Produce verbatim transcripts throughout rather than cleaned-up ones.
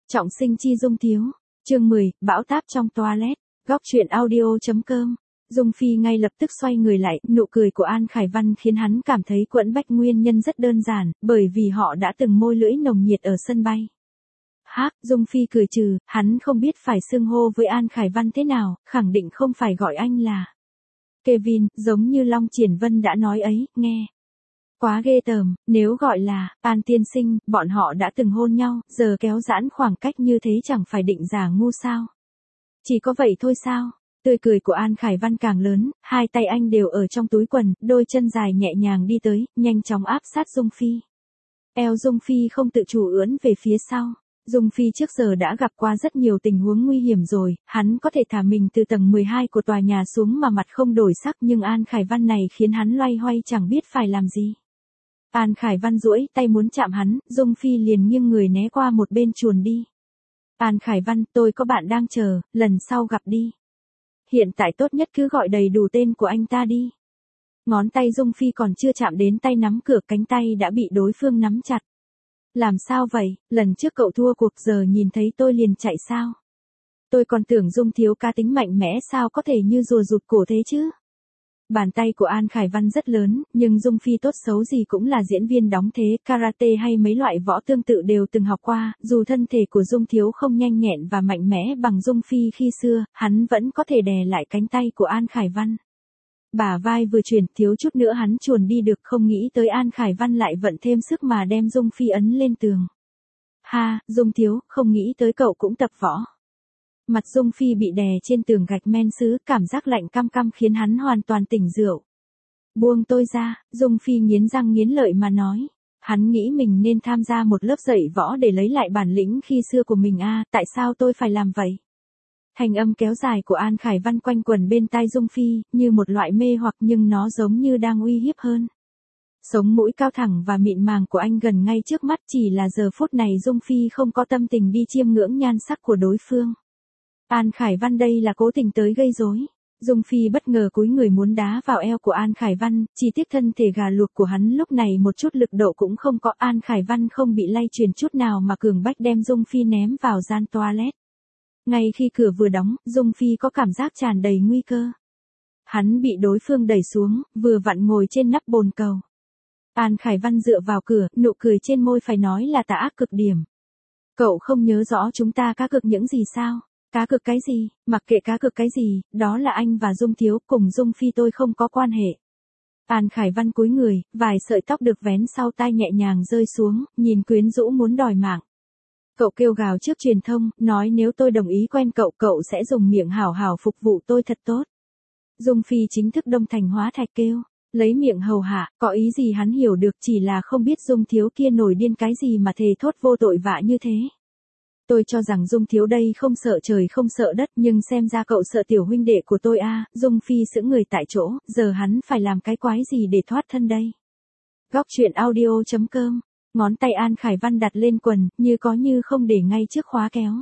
Trọng sinh chi Dung Thiếu. Chương mười, bão táp trong toilet. Góc truyện audio.com. Dung Phi ngay lập tức xoay người lại, nụ cười của An Khải Văn khiến hắn cảm thấy quẫn bách nguyên nhân rất đơn giản, bởi vì họ đã từng môi lưỡi nồng nhiệt ở sân bay. Hác, Dung Phi cười trừ, hắn không biết phải xưng hô với An Khải Văn thế nào, khẳng định không phải gọi anh là Kevin, giống như Long Triển Vân đã nói ấy, nghe. Quá ghê tởm, nếu gọi là An tiên sinh, bọn họ đã từng hôn nhau, giờ kéo giãn khoảng cách như thế chẳng phải định giả ngu sao. Chỉ có vậy thôi sao? Tươi cười của An Khải Văn càng lớn, hai tay anh đều ở trong túi quần, đôi chân dài nhẹ nhàng đi tới, nhanh chóng áp sát Dung Phi. Eo Dung Phi không tự chủ ưỡn về phía sau. Dung Phi trước giờ đã gặp qua rất nhiều tình huống nguy hiểm rồi, hắn có thể thả mình từ tầng mười hai của tòa nhà xuống mà mặt không đổi sắc, nhưng An Khải Văn này khiến hắn loay hoay chẳng biết phải làm gì. An Khải Văn duỗi tay muốn chạm hắn, Dung Phi liền nghiêng người né qua một bên chuồn đi. An Khải Văn, tôi có bạn đang chờ, lần sau gặp đi. Hiện tại tốt nhất cứ gọi đầy đủ tên của anh ta đi. Ngón tay Dung Phi còn chưa chạm đến tay nắm cửa, cánh tay đã bị đối phương nắm chặt. Làm sao vậy, lần trước cậu thua cuộc giờ nhìn thấy tôi liền chạy sao? Tôi còn tưởng Dung Thiếu cá tính mạnh mẽ sao có thể như rùa rụt cổ thế chứ? Bàn tay của An Khải Văn rất lớn, nhưng Dung Phi tốt xấu gì cũng là diễn viên đóng thế, karate hay mấy loại võ tương tự đều từng học qua, dù thân thể của Dung Thiếu không nhanh nhẹn và mạnh mẽ bằng Dung Phi khi xưa, hắn vẫn có thể đè lại cánh tay của An Khải Văn. Bả vai vừa chuyển, thiếu chút nữa hắn chuồn đi được, không nghĩ tới An Khải Văn lại vận thêm sức mà đem Dung Phi ấn lên tường. Ha, Dung Thiếu, không nghĩ tới cậu cũng tập võ. Mặt Dung Phi bị đè trên tường gạch men sứ, cảm giác lạnh căm căm khiến hắn hoàn toàn tỉnh rượu. Buông tôi ra, Dung Phi nghiến răng nghiến lợi mà nói. Hắn nghĩ mình nên tham gia một lớp dạy võ để lấy lại bản lĩnh khi xưa của mình a, à, tại sao tôi phải làm vậy? Thanh âm kéo dài của An Khải Văn quanh quẩn bên tai Dung Phi, như một loại mê hoặc nhưng nó giống như đang uy hiếp hơn. Sống mũi cao thẳng và mịn màng của anh gần ngay trước mắt, chỉ là giờ phút này Dung Phi không có tâm tình đi chiêm ngưỡng nhan sắc của đối phương. An Khải Văn đây là cố tình tới gây rối. Dung Phi bất ngờ cúi người muốn đá vào eo của An Khải Văn, chỉ tiếc thân thể gà luộc của hắn lúc này một chút lực độ cũng không có. An Khải Văn không bị lay chuyển chút nào mà cường bách đem Dung Phi ném vào gian toilet. Ngay khi cửa vừa đóng, Dung Phi có cảm giác tràn đầy nguy cơ. Hắn bị đối phương đẩy xuống, vừa vặn ngồi trên nắp bồn cầu. An Khải Văn dựa vào cửa, nụ cười trên môi phải nói là tà ác cực điểm. Cậu không nhớ rõ chúng ta cá cược những gì sao? Cá cược cái gì? Mặc kệ cá cược cái gì, đó là anh và Dung Thiếu, cùng Dung Phi tôi không có quan hệ. An Khải Văn cúi người, vài sợi tóc được vén sau tai nhẹ nhàng rơi xuống, nhìn quyến rũ muốn đòi mạng. Cậu kêu gào trước truyền thông, nói nếu tôi đồng ý quen cậu, cậu sẽ dùng miệng hảo hảo phục vụ tôi thật tốt. Dung Phi chính thức đông thành hóa thạch kêu, lấy miệng hầu hạ, có ý gì hắn hiểu được, chỉ là không biết Dung Thiếu kia nổi điên cái gì mà thề thốt vô tội vạ như thế. Tôi cho rằng Dung Thiếu đây không sợ trời không sợ đất, nhưng xem ra cậu sợ tiểu huynh đệ của tôi a. À. Dung Phi sững người tại chỗ, giờ hắn phải làm cái quái gì để thoát thân đây? Góc truyện audio.com. Ngón tay An Khải Văn đặt lên quần, như có như không để ngay trước khóa kéo.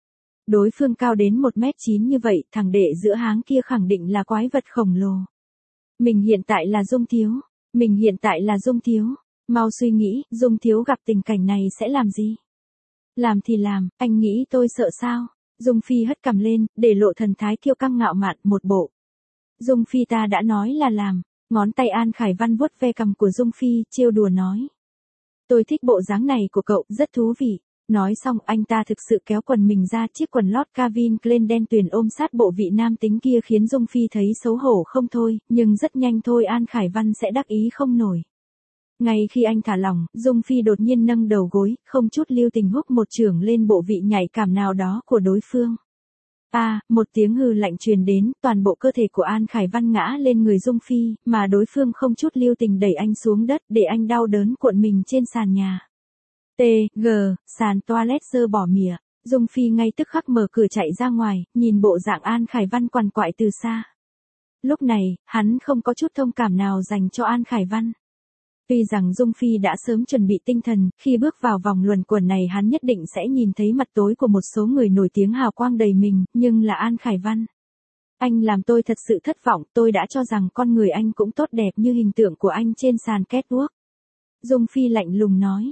Đối phương cao đến một mét chín như vậy, thằng đệ giữa háng kia khẳng định là quái vật khổng lồ. Mình hiện tại là Dung Thiếu. Mình hiện tại là Dung Thiếu. Mau suy nghĩ, Dung Thiếu gặp tình cảnh này sẽ làm gì? Làm thì làm, anh nghĩ tôi sợ sao? Dung Phi hất cằm lên, để lộ thần thái kiêu căng ngạo mạn, một bộ. Dung Phi ta đã nói là làm. Ngón tay An Khải Văn vuốt ve cằm của Dung Phi, trêu đùa nói. Tôi thích bộ dáng này của cậu, rất thú vị. Nói xong anh ta thực sự kéo quần mình ra, chiếc quần lót Calvin Klein đen tuyền ôm sát bộ vị nam tính kia khiến Dung Phi thấy xấu hổ không thôi, nhưng rất nhanh thôi An Khải Văn sẽ đắc ý không nổi. Ngay khi anh thả lỏng, Dung Phi đột nhiên nâng đầu gối, không chút lưu tình húc một chưởng lên bộ vị nhạy cảm nào đó của đối phương. A, à, một tiếng hừ lạnh truyền đến, toàn bộ cơ thể của An Khải Văn ngã lên người Dung Phi, mà đối phương không chút lưu tình đẩy anh xuống đất để anh đau đớn cuộn mình trên sàn nhà. T, G, sàn toilet dơ bỏ mỉa. Dung Phi ngay tức khắc mở cửa chạy ra ngoài, nhìn bộ dạng An Khải Văn quằn quại từ xa. Lúc này, hắn không có chút thông cảm nào dành cho An Khải Văn. Tuy rằng Dung Phi đã sớm chuẩn bị tinh thần, khi bước vào vòng luẩn quẩn này hắn nhất định sẽ nhìn thấy mặt tối của một số người nổi tiếng hào quang đầy mình, nhưng là An Khải Văn. Anh làm tôi thật sự thất vọng, tôi đã cho rằng con người anh cũng tốt đẹp như hình tượng của anh trên sàn catwalk. Dung Phi lạnh lùng nói.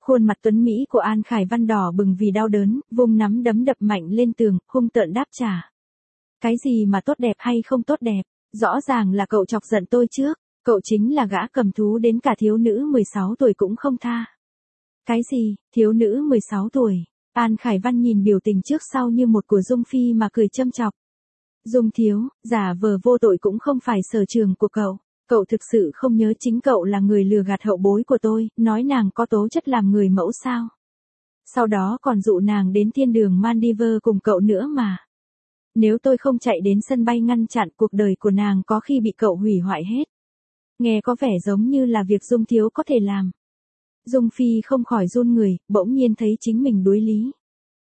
Khuôn mặt tuấn Mỹ của An Khải Văn đỏ bừng vì đau đớn, vung nắm đấm đập mạnh lên tường, hung tợn đáp trả. Cái gì mà tốt đẹp hay không tốt đẹp, rõ ràng là cậu chọc giận tôi trước, cậu chính là gã cầm thú đến cả thiếu nữ mười sáu tuổi cũng không tha. Cái gì, thiếu nữ mười sáu tuổi? An Khải Văn nhìn biểu tình trước sau như một của Dung Phi mà cười châm chọc. Dung thiếu, giả vờ vô tội cũng không phải sở trường của cậu. Cậu thực sự không nhớ chính cậu là người lừa gạt hậu bối của tôi, nói nàng có tố chất làm người mẫu sao. Sau đó còn dụ nàng đến thiên đường Maldives cùng cậu nữa mà. Nếu tôi không chạy đến sân bay ngăn chặn, cuộc đời của nàng có khi bị cậu hủy hoại hết. Nghe có vẻ giống như là việc Dung thiếu có thể làm. Dung Phi không khỏi run người, bỗng nhiên thấy chính mình đuối lý.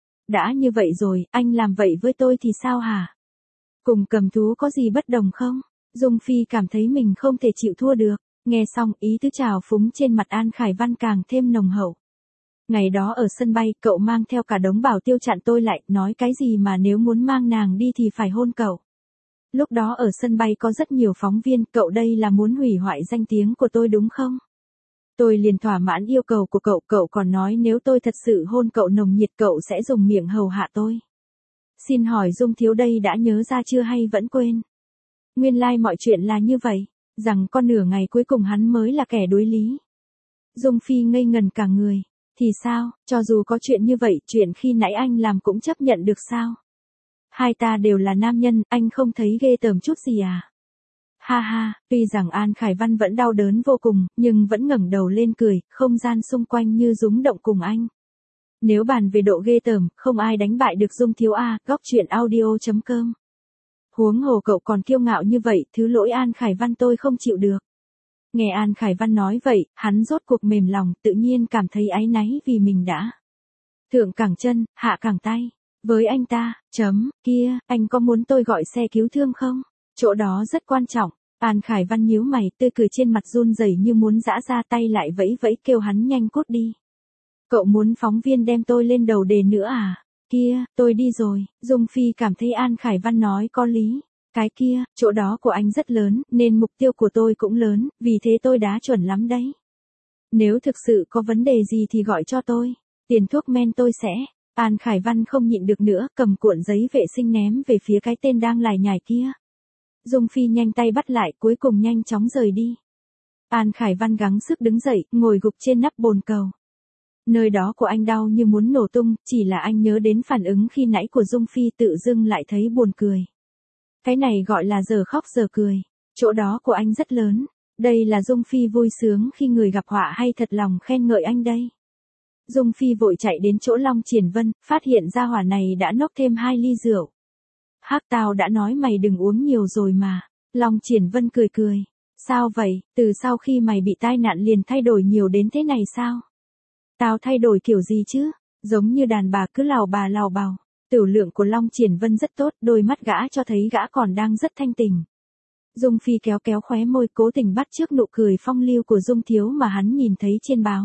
Đã như vậy rồi, anh làm vậy với tôi thì sao hả? Cùng cầm thú có gì bất đồng không? Dung Phi cảm thấy mình không thể chịu thua được. Nghe xong, ý tứ trào phúng trên mặt An Khải Văn càng thêm nồng hậu. Ngày đó ở sân bay, cậu mang theo cả đống bảo tiêu chặn tôi lại, nói cái gì mà nếu muốn mang nàng đi thì phải hôn cậu. Lúc đó ở sân bay có rất nhiều phóng viên, cậu đây là muốn hủy hoại danh tiếng của tôi đúng không? Tôi liền thỏa mãn yêu cầu của cậu, cậu còn nói nếu tôi thật sự hôn cậu nồng nhiệt cậu sẽ dùng miệng hầu hạ tôi. Xin hỏi Dung thiếu đây đã nhớ ra chưa hay vẫn quên? Nguyên lai like mọi chuyện là như vậy, rằng con nửa ngày cuối cùng hắn mới là kẻ đối lý. Dung Phi ngây ngần cả người, thì sao, cho dù có chuyện như vậy, chuyện khi nãy anh làm cũng chấp nhận được sao? Hai ta đều là nam nhân, anh không thấy ghê tởm chút gì à? Ha ha, tuy rằng An Khải Văn vẫn đau đớn vô cùng, nhưng vẫn ngẩng đầu lên cười, không gian xung quanh như rúng động cùng anh. Nếu bàn về độ ghê tởm, không ai đánh bại được Dung thiếu a, góc truyện audio chấm com. Huống hồ cậu còn kiêu ngạo như vậy, thứ lỗi An Khải Văn tôi không chịu được. Nghe An Khải Văn nói vậy, hắn rốt cuộc mềm lòng, tự nhiên cảm thấy áy náy vì mình đã thượng cẳng chân, hạ cẳng tay. Với anh ta, chấm, kia, anh có muốn tôi gọi xe cứu thương không? Chỗ đó rất quan trọng. An Khải Văn nhíu mày, tươi cười trên mặt run rẩy như muốn giã ra, tay lại vẫy vẫy kêu hắn nhanh cút đi. Cậu muốn phóng viên đem tôi lên đầu đề nữa à? Kia, tôi đi rồi. Dung Phi cảm thấy An Khải Văn nói có lý. Cái kia, chỗ đó của anh rất lớn, nên mục tiêu của tôi cũng lớn, vì thế tôi đá chuẩn lắm đấy. Nếu thực sự có vấn đề gì thì gọi cho tôi. Tiền thuốc men tôi sẽ. An Khải Văn không nhịn được nữa, cầm cuộn giấy vệ sinh ném về phía cái tên đang lải nhải kia. Dung Phi nhanh tay bắt lại, cuối cùng nhanh chóng rời đi. An Khải Văn gắng sức đứng dậy, ngồi gục trên nắp bồn cầu. Nơi đó của anh đau như muốn nổ tung, chỉ là anh nhớ đến phản ứng khi nãy của Dung Phi tự dưng lại thấy buồn cười. Cái này gọi là giờ khóc giờ cười. Chỗ đó của anh rất lớn. Đây là Dung Phi vui sướng khi người gặp họa hay thật lòng khen ngợi anh đây. Dung Phi vội chạy đến chỗ Long Triển Vân, phát hiện ra hỏa này đã nốc thêm hai ly rượu. Hắc tao đã nói mày đừng uống nhiều rồi mà. Long Triển Vân cười cười. Sao vậy, từ sau khi mày bị tai nạn liền thay đổi nhiều đến thế này sao? Tao thay đổi kiểu gì chứ? Giống như đàn bà cứ lào bà lào bào. Tửu lượng của Long Triển Vân rất tốt, đôi mắt gã cho thấy gã còn đang rất thanh tình. Dung Phi kéo kéo khóe môi, cố tình bắt chước nụ cười phong lưu của Dung thiếu mà hắn nhìn thấy trên báo.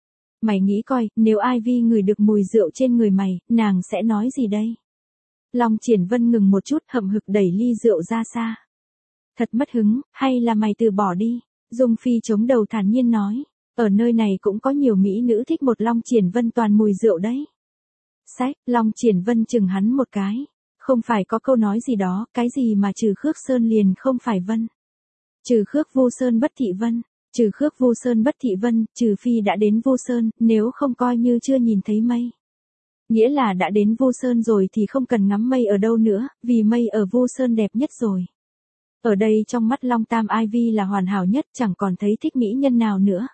Mày nghĩ coi, nếu Ivy ngửi được mùi rượu trên người mày, nàng sẽ nói gì đây? Long Triển Vân ngừng một chút, hậm hực đẩy ly rượu ra xa. Thật mất hứng, hay là mày từ bỏ đi? Dung Phi chống đầu thản nhiên nói. Ở nơi này cũng có nhiều mỹ nữ thích một Long Triển Vân toàn mùi rượu đấy. Sách, Long Triển Vân chừng hắn một cái. Không phải có câu nói gì đó, cái gì mà trừ khước sơn liền không phải vân. Trừ khước Vu Sơn bất thị vân. Trừ khước Vu Sơn bất thị vân, trừ phi đã đến Vu Sơn, nếu không coi như chưa nhìn thấy mây. Nghĩa là đã đến Vu Sơn rồi thì không cần ngắm mây ở đâu nữa, vì mây ở Vu Sơn đẹp nhất rồi. Ở đây trong mắt Long Tam Ivy là hoàn hảo nhất, chẳng còn thấy thích mỹ nhân nào nữa.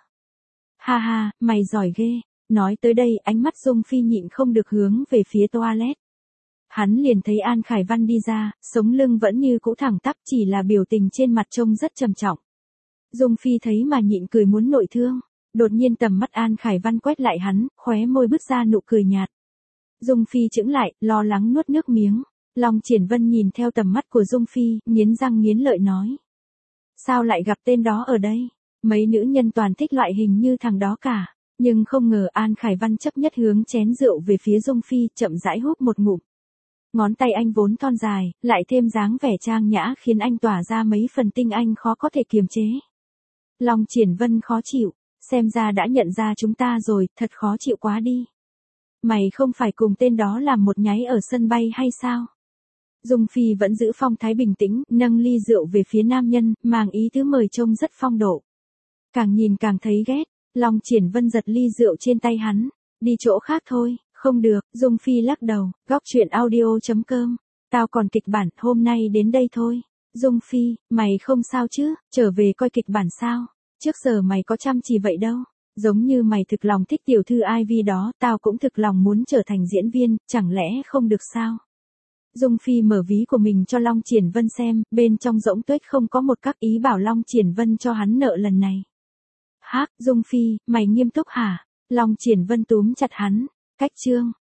Ha ha, mày giỏi ghê. Nói tới đây, ánh mắt Dung Phi nhịn không được hướng về phía toilet. Hắn liền thấy An Khải Văn đi ra, sống lưng vẫn như cũ thẳng tắp, chỉ là biểu tình trên mặt trông rất trầm trọng. Dung Phi thấy mà nhịn cười muốn nội thương. Đột nhiên tầm mắt An Khải Văn quét lại hắn, khóe môi bứt ra nụ cười nhạt. Dung Phi chững lại, lo lắng nuốt nước miếng. Long Triển Vân nhìn theo tầm mắt của Dung Phi, nghiến răng nghiến lợi nói. Sao lại gặp tên đó ở đây? Mấy nữ nhân toàn thích loại hình như thằng đó cả. Nhưng không ngờ An Khải Văn chấp nhất hướng chén rượu về phía Dung Phi, chậm rãi húp một ngụm. Ngón tay anh vốn thon dài, lại thêm dáng vẻ trang nhã khiến anh tỏa ra mấy phần tinh anh khó có thể kiềm chế. Long Triển Vân khó chịu. xem ra đã nhận ra chúng ta rồi, thật khó chịu quá đi. Mày không phải cùng tên đó làm một nháy ở sân bay hay sao? Dung Phi vẫn giữ phong thái bình tĩnh, nâng ly rượu về phía nam nhân, mang ý tứ mời trông rất phong độ. Càng nhìn càng thấy ghét, Long Triển Vân giật ly rượu trên tay hắn. Đi chỗ khác thôi, không được, Dung Phi lắc đầu, góc chuyện audio chấm com. Tao còn kịch bản, hôm nay đến đây thôi. Dung Phi, mày không sao chứ, trở về coi kịch bản sao? Trước giờ mày có chăm chỉ vậy đâu. Giống như mày thực lòng thích tiểu thư Ivy đó, tao cũng thực lòng muốn trở thành diễn viên, chẳng lẽ không được sao? Dung Phi mở ví của mình cho Long Triển Vân xem, bên trong rỗng tuếch không có một các ý bảo Long Triển Vân cho hắn nợ lần này. Hác, Dung Phi, mày nghiêm túc hả? Long Triển Vân túm chặt hắn. Cách chương.